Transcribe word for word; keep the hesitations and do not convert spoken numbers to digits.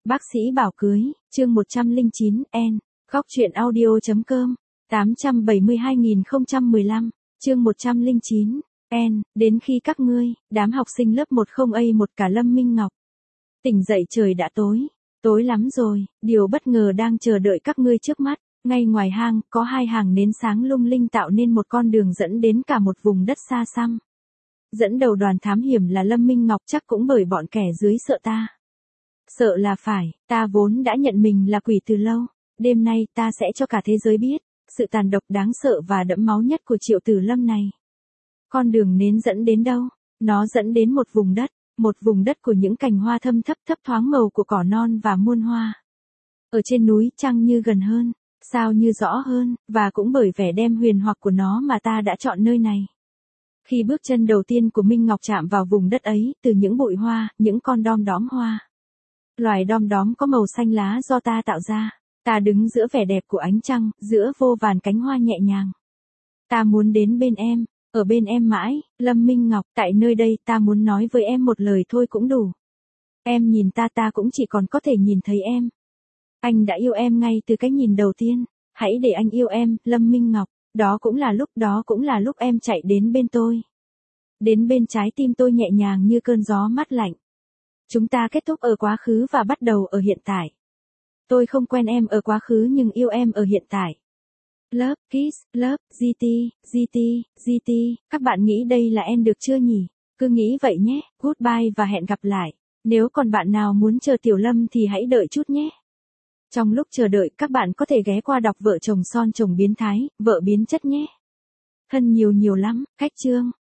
Bác sĩ bảo cưới, chương một trăm lẻ chín, N. Góc truyện audio.com, tám trăm bảy mươi hai nghìn không trăm mười lăm, chương một trăm lẻ chín, N. Đến khi các ngươi, đám học sinh lớp một không A một cả Lâm Minh Ngọc. Tỉnh dậy trời đã tối, tối lắm rồi, điều bất ngờ đang chờ đợi các ngươi trước mắt. Ngay ngoài hang, có hai hàng nến sáng lung linh tạo nên một con đường dẫn đến cả một vùng đất xa xăm. Dẫn đầu đoàn thám hiểm là Lâm Minh Ngọc, chắc cũng bởi bọn kẻ dưới sợ ta. Sợ là phải, ta vốn đã nhận mình là quỷ từ lâu. Đêm nay ta sẽ cho cả thế giới biết, sự tàn độc đáng sợ và đẫm máu nhất của Triệu Tử Lâm này. Con đường nến dẫn đến đâu? Nó dẫn đến một vùng đất, một vùng đất của những cành hoa thâm thấp thấp thoáng màu của cỏ non và muôn hoa. Ở trên núi trăng như gần hơn, sao như rõ hơn, và cũng bởi vẻ đem huyền hoặc của nó mà ta đã chọn nơi này. Khi bước chân đầu tiên của Minh Ngọc chạm vào vùng đất ấy, từ những bụi hoa, những con đom đóm hoa. Loài đom đóm có màu xanh lá do ta tạo ra. Ta đứng giữa vẻ đẹp của ánh trăng, giữa vô vàn cánh hoa nhẹ nhàng. Ta muốn đến bên em, ở bên em mãi, Lâm Minh Ngọc, tại nơi đây ta muốn nói với em một lời thôi cũng đủ. Em nhìn ta ta cũng chỉ còn có thể nhìn thấy em. Anh đã yêu em ngay từ cái nhìn đầu tiên, hãy để anh yêu em, Lâm Minh Ngọc, đó cũng là lúc đó cũng là lúc em chạy đến bên tôi. Đến bên trái tim tôi nhẹ nhàng như cơn gió mát lạnh. Chúng ta kết thúc ở quá khứ và bắt đầu ở hiện tại. Tôi không quen em ở quá khứ nhưng yêu em ở hiện tại. Love, kiss, love, giê tê, giê tê, giê tê, các bạn nghĩ đây là em được chưa nhỉ? Cứ nghĩ vậy nhé, goodbye và hẹn gặp lại. Nếu còn bạn nào muốn chờ Tiểu Lâm thì hãy đợi chút nhé. Trong lúc chờ đợi các bạn có thể ghé qua đọc Vợ chồng son chồng biến thái, vợ biến chất nhé. Thân nhiều nhiều lắm, cách chương.